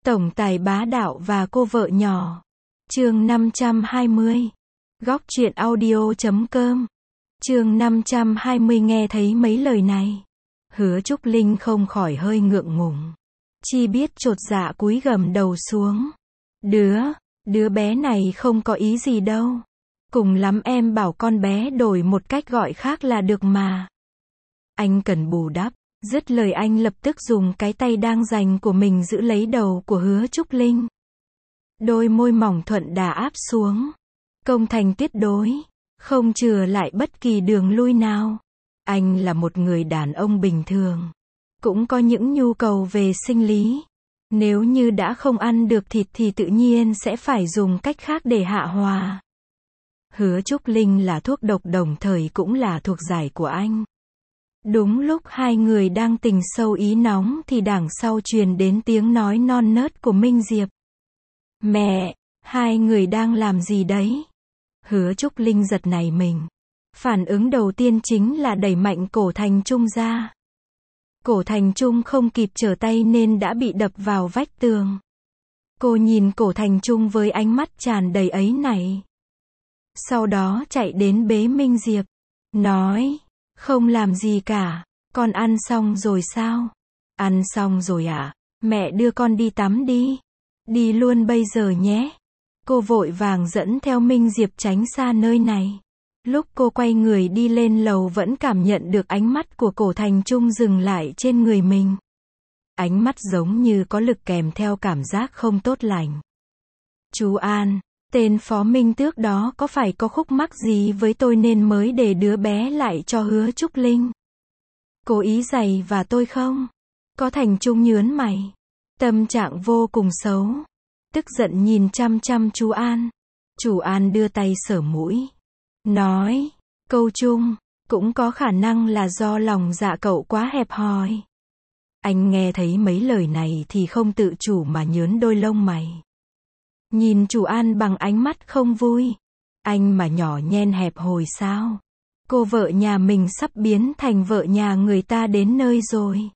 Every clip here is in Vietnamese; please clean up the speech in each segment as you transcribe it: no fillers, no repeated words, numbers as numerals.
Tổng tài bá đạo và cô vợ nhỏ. Chương 520. Góc truyện audio.com. Chương 520. Nghe thấy mấy lời này, Hứa Trúc Linh không khỏi hơi ngượng ngùng. Chi biết chột dạ cúi gằm đầu xuống. Đứa bé này không có ý gì đâu. Cùng lắm em bảo con bé đổi một cách gọi khác là được mà. Anh cần bù đắp. Dứt lời anh lập tức dùng cái tay đang dành của mình giữ lấy đầu của Hứa Trúc Linh. Đôi môi mỏng thuận đà áp xuống. Công thành tuyệt đối. Không chừa lại bất kỳ đường lui nào. Anh là một người đàn ông bình thường. Cũng có những nhu cầu về sinh lý. Nếu như đã không ăn được thịt thì tự nhiên sẽ phải dùng cách khác để hạ hòa. Hứa Trúc Linh là thuốc độc đồng thời cũng là thuộc giải của anh. Đúng lúc hai người đang tình sâu ý nóng thì đằng sau truyền đến tiếng nói non nớt của Minh Diệp. Mẹ, hai người đang làm gì đấy? Hứa Trúc Linh giật nảy mình. Phản ứng đầu tiên chính là đẩy mạnh cổ Thành Trung ra. Cổ Thành Trung không kịp trở tay nên đã bị đập vào vách tường. Cô nhìn cổ Thành Trung với ánh mắt tràn đầy áy náy. Sau đó chạy đến bế Minh Diệp. Nói, không làm gì cả, con ăn xong rồi sao? Ăn xong rồi ạ, mẹ đưa con đi tắm đi. Đi luôn bây giờ nhé. Cô vội vàng dẫn theo Minh Diệp tránh xa nơi này. Lúc cô quay người đi lên lầu vẫn cảm nhận được ánh mắt của cổ Thành Trung dừng lại trên người mình. Ánh mắt giống như có lực kèm theo cảm giác không tốt lành. Chú An, tên Phó Minh Tước đó có phải có khúc mắc gì với tôi nên mới để đứa bé lại cho Hứa Trúc Linh? Cố ý giày và tôi không? Có Thành Trung nhớn mày. Tâm trạng vô cùng xấu. Tức giận nhìn chăm chăm chú An. Chú An đưa tay sờ mũi. Nói, câu Trung, cũng có khả năng là do lòng dạ cậu quá hẹp hòi. Anh nghe thấy mấy lời này thì không tự chủ mà nhớn đôi lông mày. Nhìn chú An bằng ánh mắt không vui. Anh mà nhỏ nhen hẹp hòi sao? Cô vợ nhà mình sắp biến thành vợ nhà người ta đến nơi rồi.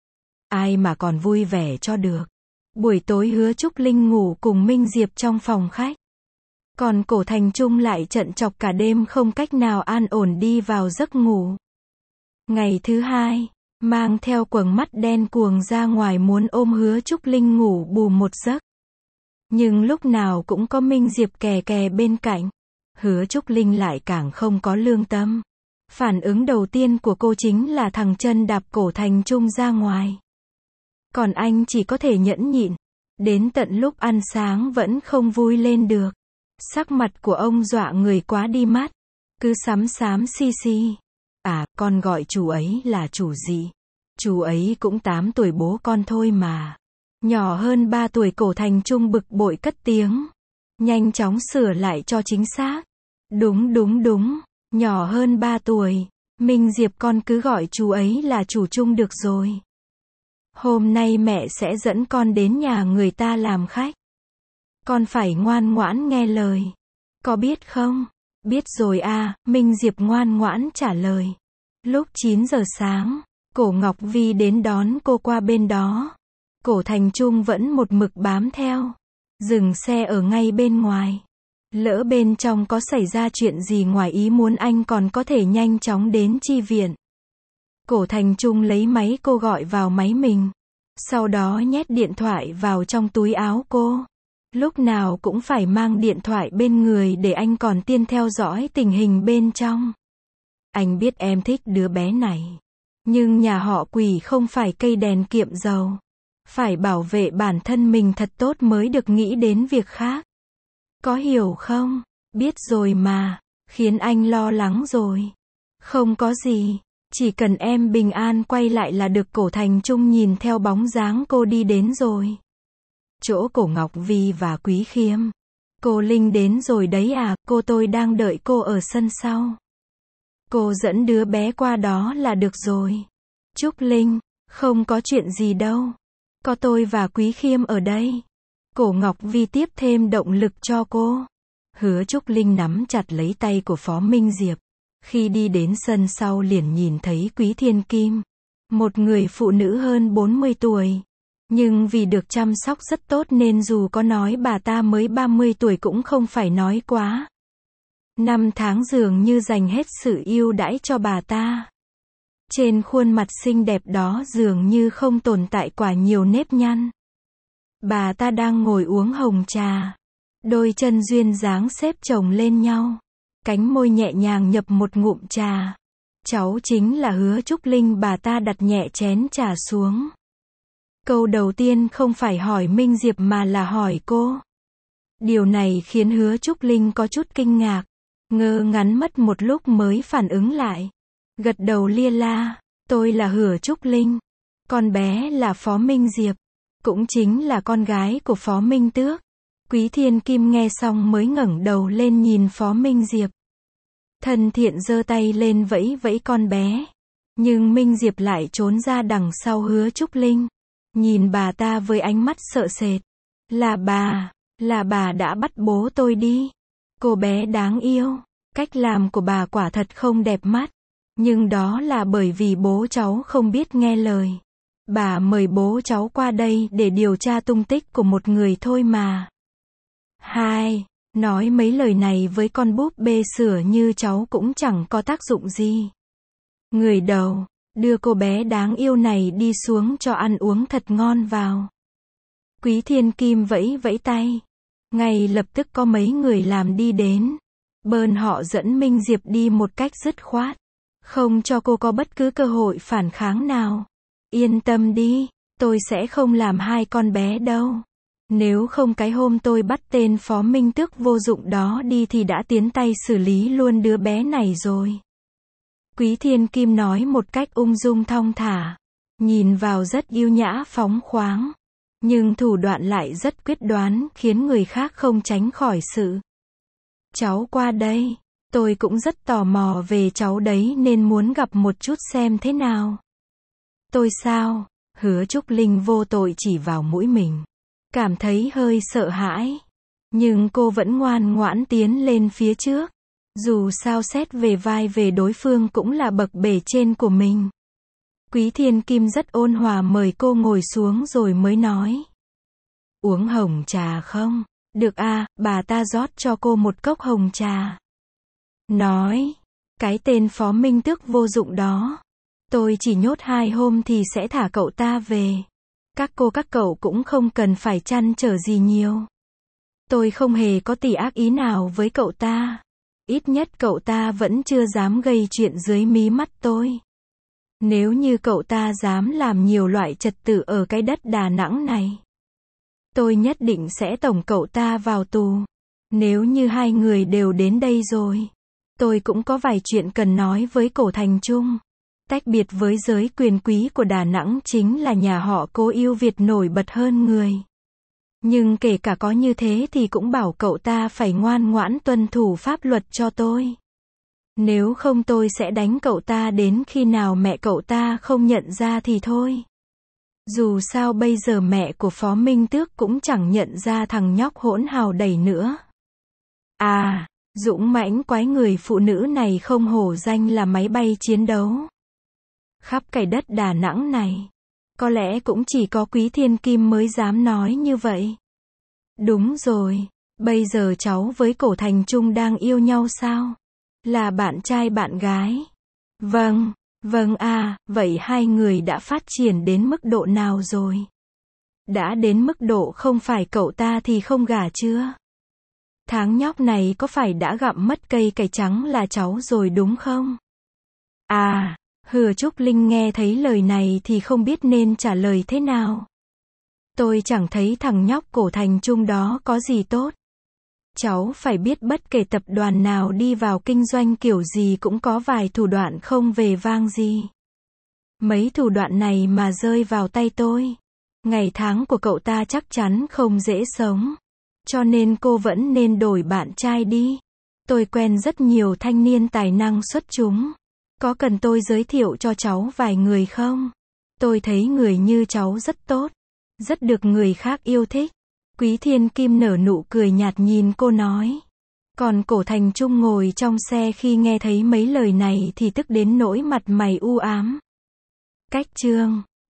Ai mà còn vui vẻ cho được. Buổi tối Hứa Trúc Linh ngủ cùng Minh Diệp trong phòng khách. Còn cổ Thành Trung lại trận chọc cả đêm không cách nào an ổn đi vào giấc ngủ. Ngày thứ hai, mang theo quầng mắt đen cuồng ra ngoài muốn ôm Hứa Trúc Linh ngủ bù một giấc. Nhưng lúc nào cũng có Minh Diệp kè kè bên cạnh. Hứa Trúc Linh lại càng không có lương tâm. Phản ứng đầu tiên của cô chính là thằng chân đạp cổ Thành Trung ra ngoài. Còn anh chỉ có thể nhẫn nhịn. Đến tận lúc ăn sáng vẫn không vui lên được. Sắc mặt của ông dọa người quá đi mắt. Cứ xám xám xi xi. À, con gọi chú ấy là chú gì? Chú ấy cũng 8 tuổi bố con thôi mà. Nhỏ hơn 3 tuổi cổ Thành Trung bực bội cất tiếng. Nhanh chóng sửa lại cho chính xác. Đúng. Nhỏ hơn 3 tuổi. Minh Diệp con cứ gọi chú ấy là chú Trung được rồi. Hôm nay mẹ sẽ dẫn con đến nhà người ta làm khách. Con phải ngoan ngoãn nghe lời. Có biết không? Biết rồi à, Minh Diệp ngoan ngoãn trả lời. Lúc 9 giờ sáng, cổ Ngọc Vi đến đón cô qua bên đó. Cổ Thành Trung vẫn một mực bám theo. Dừng xe ở ngay bên ngoài. Lỡ bên trong có xảy ra chuyện gì ngoài ý muốn anh còn có thể nhanh chóng đến chi viện. Cổ Thành Trung lấy máy cô gọi vào máy mình. Sau đó nhét điện thoại vào trong túi áo cô. Lúc nào cũng phải mang điện thoại bên người để anh còn tiên theo dõi tình hình bên trong. Anh biết em thích đứa bé này. Nhưng nhà họ Quỷ không phải cây đèn kiệm dầu. Phải bảo vệ bản thân mình thật tốt mới được nghĩ đến việc khác. Có hiểu không? Biết rồi mà. Khiến anh lo lắng rồi. Không có gì. Chỉ cần em bình an quay lại là được. Cổ Thành Trung nhìn theo bóng dáng cô đi đến rồi. Chỗ cổ Ngọc Vi và Quý Khiêm. Cô Linh đến rồi đấy à, cô tôi đang đợi cô ở sân sau. Cô dẫn đứa bé qua đó là được rồi. Trúc Linh, không có chuyện gì đâu. Có tôi và Quý Khiêm ở đây. Cổ Ngọc Vi tiếp thêm động lực cho cô. Hứa Trúc Linh nắm chặt lấy tay của Phó Minh Diệp. Khi đi đến sân sau liền nhìn thấy Quý Thiên Kim. Một người phụ nữ hơn 40 tuổi. Nhưng vì được chăm sóc rất tốt nên dù có nói bà ta mới 30 tuổi cũng không phải nói quá. 5 tháng dường như dành hết sự ưu đãi cho bà ta. Trên khuôn mặt xinh đẹp đó dường như không tồn tại quá nhiều nếp nhăn. Bà ta đang ngồi uống hồng trà. Đôi chân duyên dáng xếp chồng lên nhau. Cánh môi nhẹ nhàng nhập một ngụm trà. Cháu chính là Hứa Trúc Linh, bà ta đặt nhẹ chén trà xuống. Câu đầu tiên không phải hỏi Minh Diệp mà là hỏi cô. Điều này khiến Hứa Trúc Linh có chút kinh ngạc. Ngơ ngắn mất một lúc mới phản ứng lại. Gật đầu lia la. Tôi là Hứa Trúc Linh. Con bé là Phó Minh Diệp. Cũng chính là con gái của Phó Minh Tước. Quý Thiên Kim nghe xong mới ngẩng đầu lên nhìn Phó Minh Diệp. Thân thiện giơ tay lên vẫy vẫy con bé. Nhưng Minh Diệp lại trốn ra đằng sau Hứa Trúc Linh. Nhìn bà ta với ánh mắt sợ sệt. Là bà đã bắt bố tôi đi. Cô bé đáng yêu. Cách làm của bà quả thật không đẹp mắt. Nhưng đó là bởi vì bố cháu không biết nghe lời. Bà mời bố cháu qua đây để điều tra tung tích của một người thôi mà. Nói mấy lời này với con búp bê sữa như cháu cũng chẳng có tác dụng gì. Người đầu, đưa cô bé đáng yêu này đi xuống cho ăn uống thật ngon vào. Quý Thiên Kim vẫy vẫy tay. Ngay lập tức có mấy người làm đi đến. Bơn họ dẫn Minh Diệp đi một cách dứt khoát. Không cho cô có bất cứ cơ hội phản kháng nào. Yên tâm đi, tôi sẽ không làm hai con bé đâu. Nếu không cái hôm tôi bắt tên Phó Minh Tước vô dụng đó đi thì đã tiến tay xử lý luôn đứa bé này rồi. Quý Thiên Kim nói một cách ung dung thong thả. Nhìn vào rất yêu nhã phóng khoáng. Nhưng thủ đoạn lại rất quyết đoán khiến người khác không tránh khỏi sự. Cháu qua đây. Tôi cũng rất tò mò về cháu đấy nên muốn gặp một chút xem thế nào. Tôi sao? Hứa Trúc Linh vô tội chỉ vào mũi mình. Cảm thấy hơi sợ hãi. Nhưng cô vẫn ngoan ngoãn tiến lên phía trước. Dù sao xét về vai về đối phương cũng là bậc bề trên của mình. Quý Thiên Kim rất ôn hòa mời cô ngồi xuống rồi mới nói. Uống hồng trà không? Được à, bà ta rót cho cô một cốc hồng trà. Nói, cái tên Phó Minh Tước vô dụng đó. Tôi chỉ nhốt 2 hôm thì sẽ thả cậu ta về. Các cậu cũng không cần phải trăn trở gì nhiều. Tôi không hề có tỉ ác ý nào với cậu ta. Ít nhất cậu ta vẫn chưa dám gây chuyện dưới mí mắt tôi. Nếu như cậu ta dám làm nhiều loại trật tự ở cái đất Đà Nẵng này, tôi nhất định sẽ tổng cậu ta vào tù. Nếu như hai người đều đến đây rồi, tôi cũng có vài chuyện cần nói với Cổ Thành Trung. Tách biệt với giới quyền quý của Đà Nẵng chính là nhà họ Cố yêu Việt nổi bật hơn người. Nhưng kể cả có như thế thì cũng bảo cậu ta phải ngoan ngoãn tuân thủ pháp luật cho tôi. Nếu không tôi sẽ đánh cậu ta đến khi nào mẹ cậu ta không nhận ra thì thôi. Dù sao bây giờ mẹ của Phó Minh Tước cũng chẳng nhận ra thằng nhóc hỗn hào đầy nữa. À, dũng mãnh quái người phụ nữ này không hổ danh là máy bay chiến đấu. Khắp cái đất Đà Nẵng này, có lẽ cũng chỉ có Quý Thiên Kim mới dám nói như vậy. Đúng rồi, bây giờ cháu với Cổ Thành Trung đang yêu nhau sao? Là bạn trai bạn gái? Vâng à, vậy hai người đã phát triển đến mức độ nào rồi? Đã đến mức độ không phải cậu ta thì không gả chưa? Tháng nhóc này có phải đã gặm mất cây cải trắng là cháu rồi đúng không? À, Hứa Trúc Linh nghe thấy lời này thì không biết nên trả lời thế nào. Tôi chẳng thấy thằng nhóc Cổ Thành Trung đó có gì tốt. Cháu phải biết bất kể tập đoàn nào đi vào kinh doanh kiểu gì cũng có vài thủ đoạn không về vang gì. Mấy thủ đoạn này mà rơi vào tay tôi, ngày tháng của cậu ta chắc chắn không dễ sống. Cho nên cô vẫn nên đổi bạn trai đi. Tôi quen rất nhiều thanh niên tài năng xuất chúng. Có cần tôi giới thiệu cho cháu vài người không? Tôi thấy người như cháu rất tốt, rất được người khác yêu thích. Quý Thiên Kim nở nụ cười nhạt nhìn cô nói. Còn Cổ Thành Trung ngồi trong xe khi nghe thấy mấy lời này thì tức đến nỗi mặt mày u ám. Cách chương